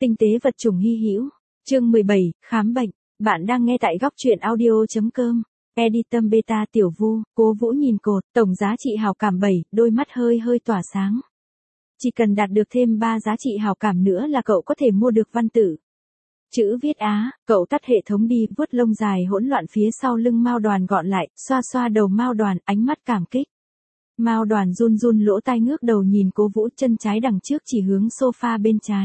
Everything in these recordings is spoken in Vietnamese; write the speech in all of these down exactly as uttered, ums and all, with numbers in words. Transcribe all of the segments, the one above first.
Tinh tế vật chủng hy hữu. Chương mười bảy, khám bệnh. Bạn đang nghe tại góc truyện audio chấm com. Editum beta tiểu vu, Cố Vũ nhìn cột, tổng giá trị hào cảm bảy, đôi mắt hơi hơi tỏa sáng. Chỉ cần đạt được thêm ba giá trị hào cảm nữa là cậu có thể mua được văn tử. Chữ viết Á, cậu tắt hệ thống đi, vuốt lông dài hỗn loạn phía sau lưng Mao Đoàn gọn lại, xoa xoa đầu Mao Đoàn, ánh mắt cảm kích. Mao Đoàn run run lỗ tai ngước đầu nhìn Cố Vũ, chân trái đằng trước chỉ hướng sofa bên trái.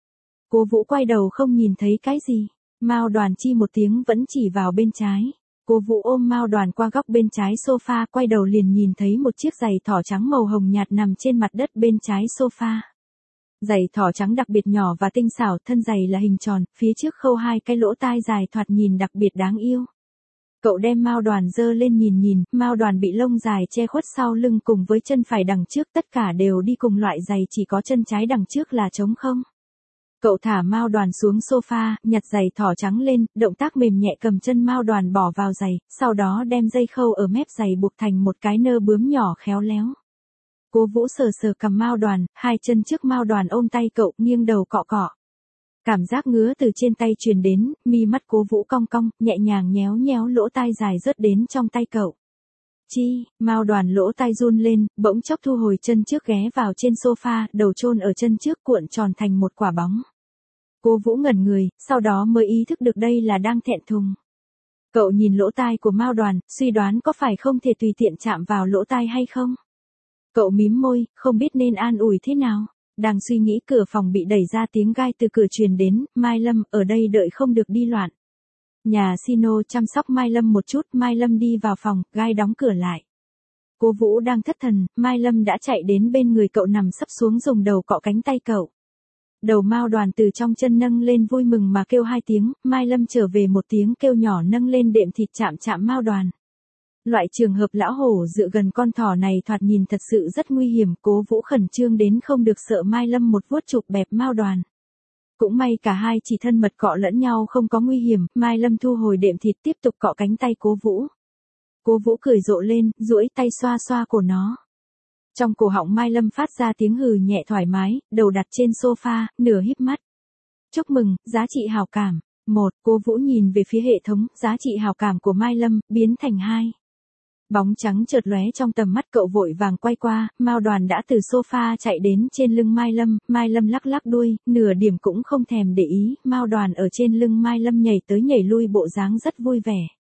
Cố Vũ quay đầu không nhìn thấy cái gì. Mao Đoàn chi một tiếng vẫn chỉ vào bên trái. Cố Vũ ôm Mao Đoàn qua góc bên trái sofa, quay đầu liền nhìn thấy một chiếc giày thỏ trắng màu hồng nhạt nằm trên mặt đất bên trái sofa. Giày thỏ trắng đặc biệt nhỏ và tinh xảo, thân giày là hình tròn, phía trước khâu hai cái lỗ tai dài thoạt nhìn đặc biệt đáng yêu. Cậu đem Mao Đoàn giơ lên nhìn nhìn, Mao Đoàn bị lông dài che khuất sau lưng cùng với chân phải đằng trước, tất cả đều đi cùng loại giày, chỉ có chân trái đằng trước là trống không. Cậu thả Mao Đoàn xuống sofa, nhặt giày thỏ trắng lên, động tác mềm nhẹ cầm chân Mao Đoàn bỏ vào giày, sau đó đem dây khâu ở mép giày buộc thành một cái nơ bướm nhỏ khéo léo. Cố Vũ sờ sờ cầm Mao Đoàn, hai chân trước Mao Đoàn ôm tay cậu, nghiêng đầu cọ cọ. Cảm giác ngứa từ trên tay truyền đến, mi mắt Cố Vũ cong cong, nhẹ nhàng nhéo nhéo lỗ tai dài rớt đến trong tay cậu. Chi, Mao Đoàn lỗ tai run lên, bỗng chốc thu hồi chân trước ghé vào trên sofa, đầu chôn ở chân trước cuộn tròn thành một quả bóng. Cố Vũ ngẩn người, sau đó mới ý thức được đây là đang thẹn thùng. Cậu nhìn lỗ tai của Mao Đoàn, suy đoán có phải không thể tùy tiện chạm vào lỗ tai hay không. Cậu mím môi, không biết nên an ủi thế nào. Đang suy nghĩ, cửa phòng bị đẩy ra, tiếng gai từ cửa truyền đến. Mai Lâm, ở đây đợi không được đi loạn. Nhà Sino chăm sóc Mai Lâm một chút, Mai Lâm đi vào phòng, gai đóng cửa lại. Cố Vũ đang thất thần, Mai Lâm đã chạy đến bên người cậu, nằm sấp xuống dùng đầu cọ cánh tay cậu. Đầu Mao Đoàn từ trong chân nâng lên vui mừng mà kêu hai tiếng, Mai Lâm trở về một tiếng kêu nhỏ nâng lên đệm thịt chạm chạm Mao Đoàn. Loại trường hợp lão hổ dựa gần con thỏ này thoạt nhìn thật sự rất nguy hiểm, Cố Vũ khẩn trương đến không được sợ Mai Lâm một vuốt chụp bẹp Mao Đoàn. Cũng may cả hai chỉ thân mật cọ lẫn nhau không có nguy hiểm, Mai Lâm thu hồi đệm thịt tiếp tục cọ cánh tay Cố Vũ. Cố Vũ cười rộ lên, duỗi tay xoa xoa cổ nó. Trong cổ họng Mai Lâm phát ra tiếng hừ nhẹ thoải mái, đầu đặt trên sofa, nửa híp mắt. Chúc mừng, giá trị hào cảm. Một, Cố Vũ nhìn về phía hệ thống, giá trị hào cảm của Mai Lâm, biến thành hai. Bóng trắng chợt lóe trong tầm mắt cậu, vội vàng quay qua, Mao Đoàn đã từ sofa chạy đến trên lưng Mai Lâm, Mai Lâm lắc lắc đuôi, nửa điểm cũng không thèm để ý, Mao Đoàn ở trên lưng Mai Lâm nhảy tới nhảy lui bộ dáng rất vui vẻ.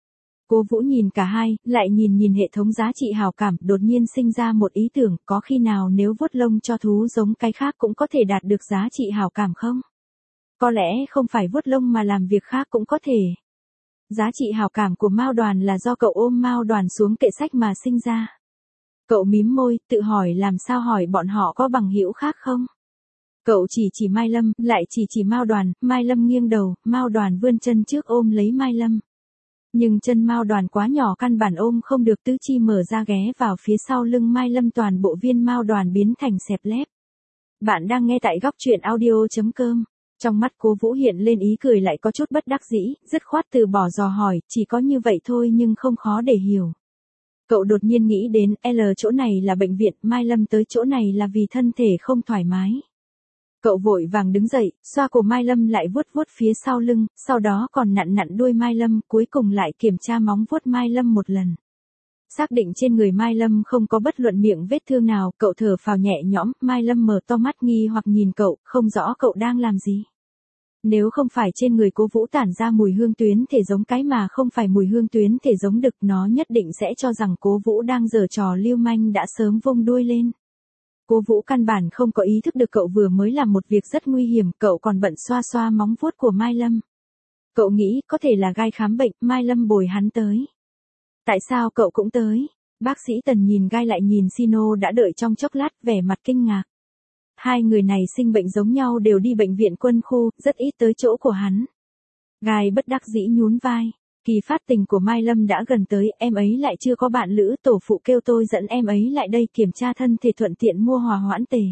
Cố Vũ nhìn cả hai, lại nhìn nhìn hệ thống giá trị hào cảm, đột nhiên sinh ra một ý tưởng, có khi nào nếu vuốt lông cho thú giống cái khác cũng có thể đạt được giá trị hào cảm không? Có lẽ không phải vuốt lông mà làm việc khác cũng có thể. Giá trị hào cảm của Mao Đoàn là do cậu ôm Mao Đoàn xuống kệ sách mà sinh ra. Cậu mím môi, tự hỏi làm sao hỏi bọn họ có bằng hữu khác không? Cậu chỉ chỉ Mai Lâm, lại chỉ chỉ Mao Đoàn, Mai Lâm nghiêng đầu, Mao Đoàn vươn chân trước ôm lấy Mai Lâm. Nhưng chân Mao Đoàn quá nhỏ căn bản ôm không được, tứ chi mở ra ghé vào phía sau lưng Mai Lâm, toàn bộ viên Mao Đoàn biến thành xẹp lép. Bạn đang nghe tại góc truyện audio chấm com. Trong mắt Cố Vũ hiện lên ý cười lại có chút bất đắc dĩ, dứt khoát từ bỏ dò hỏi, chỉ có như vậy thôi nhưng không khó để hiểu. Cậu đột nhiên nghĩ đến, L chỗ này là bệnh viện, Mai Lâm tới chỗ này là vì thân thể không thoải mái. Cậu vội vàng đứng dậy, xoa cổ Mai Lâm lại vuốt vuốt phía sau lưng, sau đó còn nặn nặn đuôi Mai Lâm, cuối cùng lại kiểm tra móng vuốt Mai Lâm một lần. Xác định trên người Mai Lâm không có bất luận miệng vết thương nào, cậu thở phào nhẹ nhõm, Mai Lâm mở to mắt nghi hoặc nhìn cậu, không rõ cậu đang làm gì. Nếu không phải trên người Cố Vũ tản ra mùi hương tuyến thể giống cái mà không phải mùi hương tuyến thể giống đực, nó nhất định sẽ cho rằng Cố Vũ đang giở trò lưu manh, đã sớm vung đuôi lên. Cố Vũ căn bản không có ý thức được cậu vừa mới làm một việc rất nguy hiểm, cậu còn bận xoa xoa móng vuốt của Mai Lâm. Cậu nghĩ có thể là gai khám bệnh, Mai Lâm bồi hắn tới. Tại sao cậu cũng tới? Bác sĩ Tần nhìn gai lại nhìn Sino đã đợi trong chốc lát, vẻ mặt kinh ngạc. Hai người này sinh bệnh giống nhau, đều đi bệnh viện quân khu, rất ít tới chỗ của hắn. Gai bất đắc dĩ nhún vai. Kỳ phát tình của Mai Lâm đã gần tới, em ấy lại chưa có bạn lữ, tổ phụ kêu tôi dẫn em ấy lại đây kiểm tra thân thể thuận tiện mua hòa hoãn tề.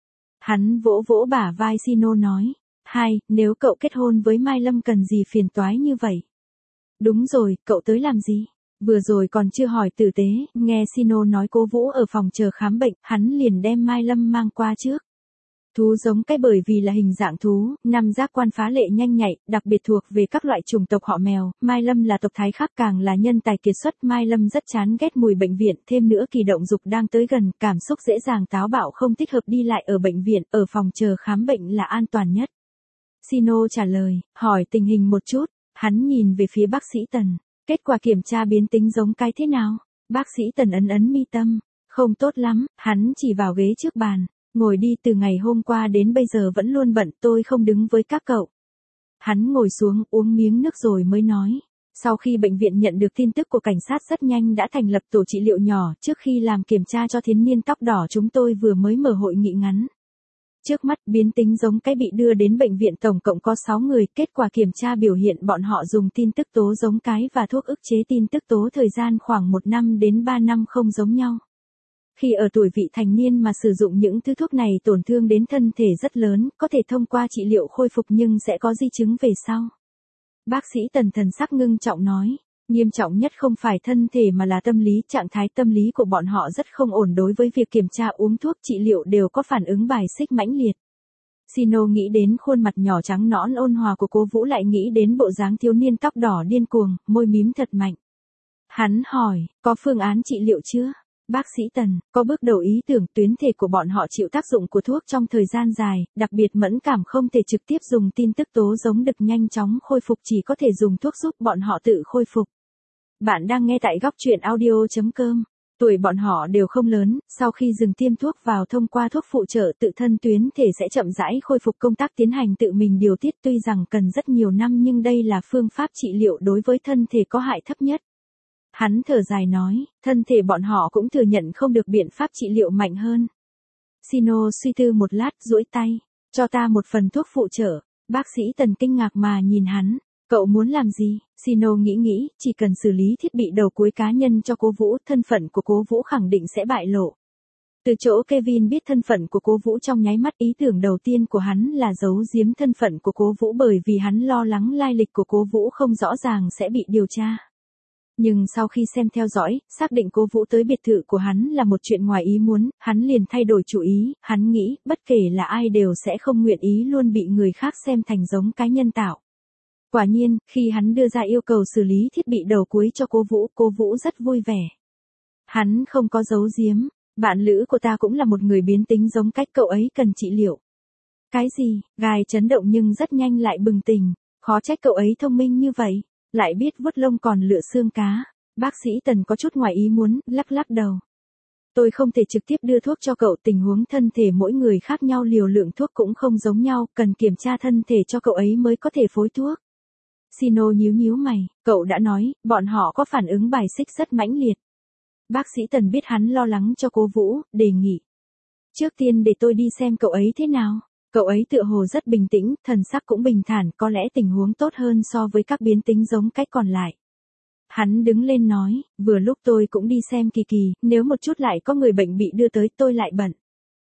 Hắn vỗ vỗ bả vai Sino nói. Hai, nếu cậu kết hôn với Mai Lâm cần gì phiền toái như vậy? Đúng rồi, cậu tới làm gì? Vừa rồi còn chưa hỏi tử tế, nghe Sino nói Cố Vũ ở phòng chờ khám bệnh, hắn liền đem Mai Lâm mang qua trước. Thú giống cái bởi vì là hình dạng thú, năm giác quan phá lệ nhanh nhạy, đặc biệt thuộc về các loại chủng tộc họ mèo, Mai Lâm là tộc Thái khác càng là nhân tài kiệt xuất, Mai Lâm rất chán ghét mùi bệnh viện, thêm nữa kỳ động dục đang tới gần, cảm xúc dễ dàng táo bạo không thích hợp đi lại ở bệnh viện, ở phòng chờ khám bệnh là an toàn nhất. Sino trả lời, hỏi tình hình một chút, hắn nhìn về phía bác sĩ Tần, kết quả kiểm tra biến tính giống cái thế nào? Bác sĩ Tần ấn ấn mi tâm, không tốt lắm, hắn chỉ vào ghế trước bàn. Ngồi đi, từ ngày hôm qua đến bây giờ vẫn luôn bận, tôi không đứng với các cậu. Hắn ngồi xuống uống miếng nước rồi mới nói. Sau khi bệnh viện nhận được tin tức của cảnh sát rất nhanh đã thành lập tổ trị liệu nhỏ, trước khi làm kiểm tra cho thiếu niên tóc đỏ chúng tôi vừa mới mở hội nghị ngắn. Trước mắt biến tính giống cái bị đưa đến bệnh viện tổng cộng có sáu người, kết quả kiểm tra biểu hiện bọn họ dùng tin tức tố giống cái và thuốc ức chế tin tức tố thời gian khoảng một năm đến ba năm không giống nhau. Khi ở tuổi vị thành niên mà sử dụng những thứ thuốc này tổn thương đến thân thể rất lớn, có thể thông qua trị liệu khôi phục nhưng sẽ có di chứng về sau. Bác sĩ Tần thần sắc ngưng trọng nói, nghiêm trọng nhất không phải thân thể mà là tâm lý, trạng thái tâm lý của bọn họ rất không ổn đối với việc kiểm tra uống thuốc trị liệu đều có phản ứng bài xích mãnh liệt. Sino nghĩ đến khuôn mặt nhỏ trắng nõn ôn hòa của Cố Vũ lại nghĩ đến bộ dáng thiếu niên tóc đỏ điên cuồng, môi mím thật mạnh. Hắn hỏi, có phương án trị liệu chưa? Bác sĩ Tần, có bước đầu ý tưởng tuyến thể của bọn họ chịu tác dụng của thuốc trong thời gian dài, đặc biệt mẫn cảm không thể trực tiếp dùng tin tức tố giống được nhanh chóng khôi phục chỉ có thể dùng thuốc giúp bọn họ tự khôi phục. Bạn đang nghe tại góc truyện audio chấm com. Tuổi bọn họ đều không lớn, sau khi dừng tiêm thuốc vào thông qua thuốc phụ trợ tự thân tuyến thể sẽ chậm rãi khôi phục công tác tiến hành tự mình điều tiết tuy rằng cần rất nhiều năm nhưng đây là phương pháp trị liệu đối với thân thể có hại thấp nhất. Hắn thở dài nói, thân thể bọn họ cũng thừa nhận không được biện pháp trị liệu mạnh hơn. Sino suy tư một lát duỗi tay, cho ta một phần thuốc phụ trợ. Bác sĩ Tần kinh ngạc mà nhìn hắn, cậu muốn làm gì? Sino nghĩ nghĩ, chỉ cần xử lý thiết bị đầu cuối cá nhân cho Cố Vũ, thân phận của Cố Vũ khẳng định sẽ bại lộ. Từ chỗ Kevin biết thân phận của Cố Vũ trong nháy mắt ý tưởng đầu tiên của hắn là giấu giếm thân phận của Cố Vũ bởi vì hắn lo lắng lai lịch của Cố Vũ không rõ ràng sẽ bị điều tra. Nhưng sau khi xem theo dõi, xác định Cố Vũ tới biệt thự của hắn là một chuyện ngoài ý muốn, hắn liền thay đổi chủ ý, hắn nghĩ, bất kể là ai đều sẽ không nguyện ý luôn bị người khác xem thành giống cái nhân tạo. Quả nhiên, khi hắn đưa ra yêu cầu xử lý thiết bị đầu cuối cho Cố Vũ, Cố Vũ rất vui vẻ. Hắn không có giấu giếm, bạn lữ của ta cũng là một người biến tính giống cách cậu ấy cần trị liệu. Cái gì? Gai chấn động nhưng rất nhanh lại bừng tỉnh, khó trách cậu ấy thông minh như vậy. Lại biết vuốt lông còn lựa xương cá. Bác sĩ Tần có chút ngoài ý muốn, lắc lắc đầu. Tôi không thể trực tiếp đưa thuốc cho cậu, tình huống thân thể mỗi người khác nhau, liều lượng thuốc cũng không giống nhau, cần kiểm tra thân thể cho cậu ấy mới có thể phối thuốc. Sino nhíu nhíu mày, cậu đã nói, bọn họ có phản ứng bài xích rất mãnh liệt. Bác sĩ Tần biết hắn lo lắng cho Cố Vũ, đề nghị. Trước tiên để tôi đi xem cậu ấy thế nào. Cậu ấy tựa hồ rất bình tĩnh, thần sắc cũng bình thản, có lẽ tình huống tốt hơn so với các biến tính giống cách còn lại. Hắn đứng lên nói, vừa lúc tôi cũng đi xem Kỳ Kỳ, nếu một chút lại có người bệnh bị đưa tới tôi lại bận.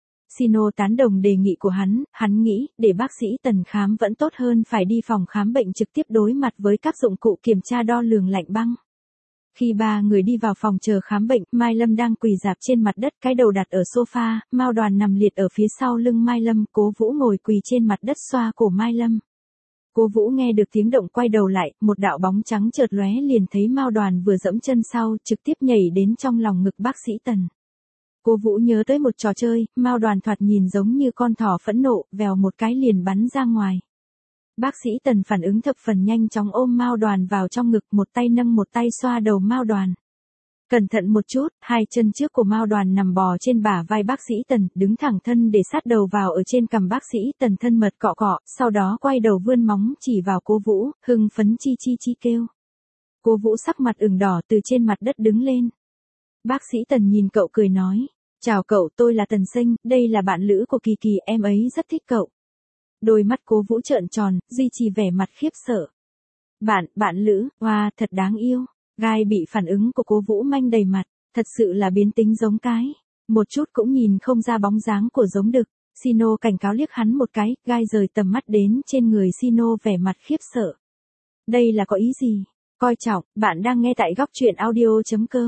Sino tán đồng đề nghị của hắn, hắn nghĩ, để bác sĩ Tần khám vẫn tốt hơn phải đi phòng khám bệnh trực tiếp đối mặt với các dụng cụ kiểm tra đo lường lạnh băng. Khi ba người đi vào phòng chờ khám bệnh, Mai Lâm đang quỳ rạp trên mặt đất, cái đầu đặt ở sofa, Mao Đoàn nằm liệt ở phía sau lưng Mai Lâm, Cố Vũ ngồi quỳ trên mặt đất xoa cổ Mai Lâm. Cố Vũ nghe được tiếng động quay đầu lại, một đạo bóng trắng chợt lóe liền thấy Mao Đoàn vừa dẫm chân sau, trực tiếp nhảy đến trong lòng ngực bác sĩ Tần. Cố Vũ nhớ tới một trò chơi, Mao Đoàn thoạt nhìn giống như con thỏ phẫn nộ, vèo một cái liền bắn ra ngoài. Bác sĩ Tần phản ứng thập phần nhanh chóng ôm Mao Đoàn vào trong ngực, một tay nâng một tay xoa đầu Mao Đoàn. Cẩn thận một chút, hai chân trước của Mao Đoàn nằm bò trên bả vai bác sĩ Tần, đứng thẳng thân để sát đầu vào ở trên cằm bác sĩ Tần, thân mật cọ cọ, sau đó quay đầu vươn móng chỉ vào Cố Vũ, hưng phấn chi chi chi kêu. Cố Vũ sắc mặt ửng đỏ từ trên mặt đất đứng lên. Bác sĩ Tần nhìn cậu cười nói, chào cậu, tôi là Tần Sinh, đây là bạn lữ của Kỳ Kỳ, em ấy rất thích cậu. Đôi mắt Cố Vũ trợn tròn, duy trì vẻ mặt khiếp sợ. Bạn, bạn lữ, wow, thật đáng yêu. Gai bị phản ứng của Cố Vũ manh đầy mặt, thật sự là biến tính giống cái. Một chút cũng nhìn không ra bóng dáng của giống đực. Sino cảnh cáo liếc hắn một cái, Gai rời tầm mắt đến trên người Sino vẻ mặt khiếp sợ. Đây là có ý gì? Coi trọng, bạn đang nghe tại góc truyện audio chấm com.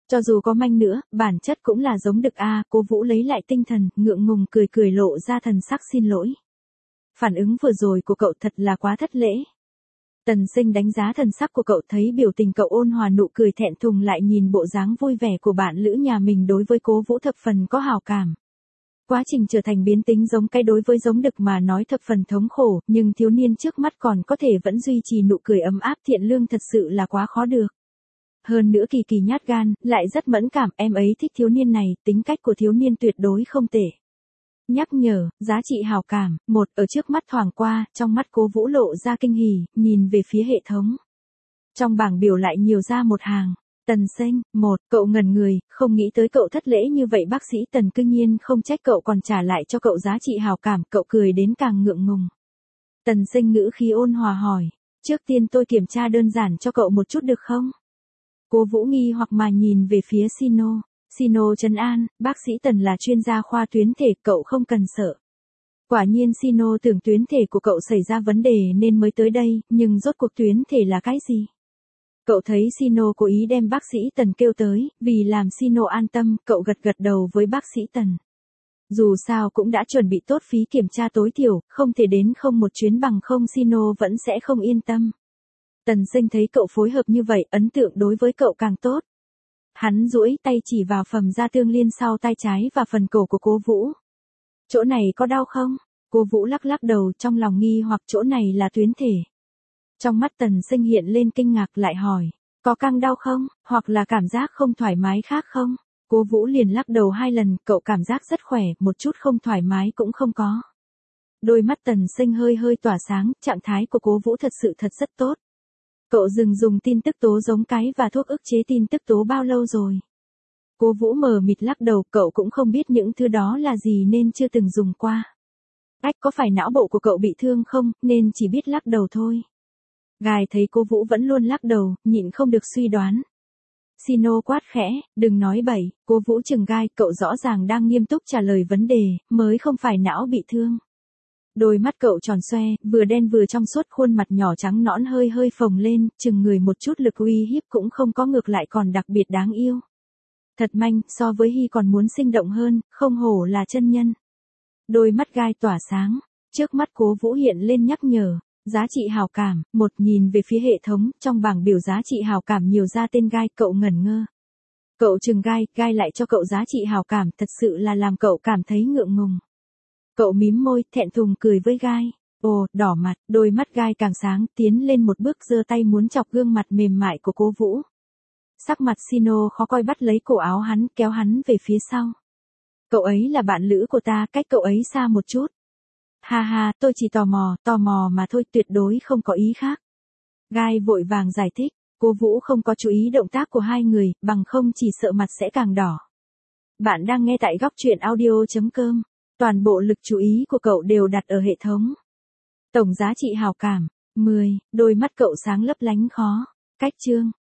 Cho dù có manh nữa, bản chất cũng là giống đực a. Cố Vũ lấy lại tinh thần, ngượng ngùng cười cười lộ ra thần sắc xin lỗi. Phản ứng vừa rồi của cậu thật là quá thất lễ. Tần Sinh đánh giá thần sắc của cậu, thấy biểu tình cậu ôn hòa, nụ cười thẹn thùng, lại nhìn bộ dáng vui vẻ của bạn lữ nhà mình, đối với Cố Vũ thập phần có hào cảm. Quá trình trở thành biến tính giống cái đối với giống đực mà nói thập phần thống khổ, nhưng thiếu niên trước mắt còn có thể vẫn duy trì nụ cười ấm áp thiện lương, thật sự là quá khó được. Hơn nữa Kỳ Kỳ nhát gan, lại rất mẫn cảm, em ấy thích thiếu niên này, tính cách của thiếu niên tuyệt đối không tệ. Nhắc nhở, giá trị hào cảm, một, ở trước mắt thoảng qua, trong mắt Cố Vũ lộ ra kinh hỉ, nhìn về phía hệ thống. Trong bảng biểu lại nhiều ra một hàng. Tần Sinh, một, cậu ngẩn người, không nghĩ tới cậu thất lễ như vậy, bác sĩ Tần cư nhiên không trách cậu còn trả lại cho cậu giá trị hào cảm, cậu cười đến càng ngượng ngùng. Tần Sinh ngữ khí ôn hòa hỏi, trước tiên tôi kiểm tra đơn giản cho cậu một chút được không? Cố Vũ nghi hoặc mà nhìn về phía Sino. Sino trấn an, bác sĩ Tần là chuyên gia khoa tuyến thể, cậu không cần sợ. Quả nhiên Sino tưởng tuyến thể của cậu xảy ra vấn đề nên mới tới đây, nhưng rốt cuộc tuyến thể là cái gì? Cậu thấy Sino cố ý đem bác sĩ Tần kêu tới, vì làm Sino an tâm, cậu gật gật đầu với bác sĩ Tần. Dù sao cũng đã chuẩn bị tốt phí kiểm tra tối thiểu, không thể đến không một chuyến, bằng không Sino vẫn sẽ không yên tâm. Tần Sinh thấy cậu phối hợp như vậy, ấn tượng đối với cậu càng tốt. Hắn duỗi tay chỉ vào phần da tương liên sau tay trái và phần cổ của Cố Vũ. Chỗ này có đau không? Cố Vũ lắc lắc đầu, trong lòng nghi hoặc, chỗ này là tuyến thể. Trong mắt Tần Sinh hiện lên kinh ngạc, lại hỏi, có căng đau không, hoặc là cảm giác không thoải mái khác không? Cố Vũ liền lắc đầu hai lần, cậu cảm giác rất khỏe, một chút không thoải mái cũng không có. Đôi mắt Tần Sinh hơi hơi tỏa sáng, trạng thái của Cố Vũ thật sự thật rất tốt. Cậu dừng dùng tin tức tố giống cái và thuốc ức chế tin tức tố bao lâu rồi? Cố Vũ mờ mịt lắc đầu, cậu cũng không biết những thứ đó là gì nên chưa từng dùng qua. Ách, có phải não bộ của cậu bị thương không, nên chỉ biết lắc đầu thôi. Gài thấy Cố Vũ vẫn luôn lắc đầu, nhịn không được suy đoán. Sino quát khẽ, đừng nói bậy. Cố Vũ chừng gai, cậu rõ ràng đang nghiêm túc trả lời vấn đề, mới không phải não bị thương. Đôi mắt cậu tròn xoe, vừa đen vừa trong suốt, khuôn mặt nhỏ trắng nõn hơi hơi phồng lên, chừng người một chút, lực uy hiếp cũng không có, ngược lại còn đặc biệt đáng yêu. Thật manh, so với Hy còn muốn sinh động hơn, không hổ là chân nhân. Đôi mắt gai tỏa sáng, trước mắt Cố Vũ hiện lên nhắc nhở, giá trị hào cảm, một, nhìn về phía hệ thống, trong bảng biểu giá trị hào cảm nhiều ra tên gai, cậu ngẩn ngơ. Cậu chừng gai, gai lại cho cậu giá trị hào cảm, thật sự là làm cậu cảm thấy ngượng ngùng. Cậu mím môi, thẹn thùng cười với gai. Ồ, đỏ mặt, đôi mắt gai càng sáng, tiến lên một bước, giơ tay muốn chọc gương mặt mềm mại của Cố Vũ. Sắc mặt Sino khó coi, bắt lấy cổ áo hắn, kéo hắn về phía sau. Cậu ấy là bạn lữ của ta, cách cậu ấy xa một chút. Ha ha, tôi chỉ tò mò, tò mò mà thôi, tuyệt đối không có ý khác. Gai vội vàng giải thích, Cố Vũ không có chú ý động tác của hai người, bằng không chỉ sợ mặt sẽ càng đỏ. Bạn đang nghe tại góc truyện audio chấm com. Toàn bộ lực chú ý của cậu đều đặt ở hệ thống. Tổng giá trị hào cảm, mười, đôi mắt cậu sáng lấp lánh khó. Cách chương.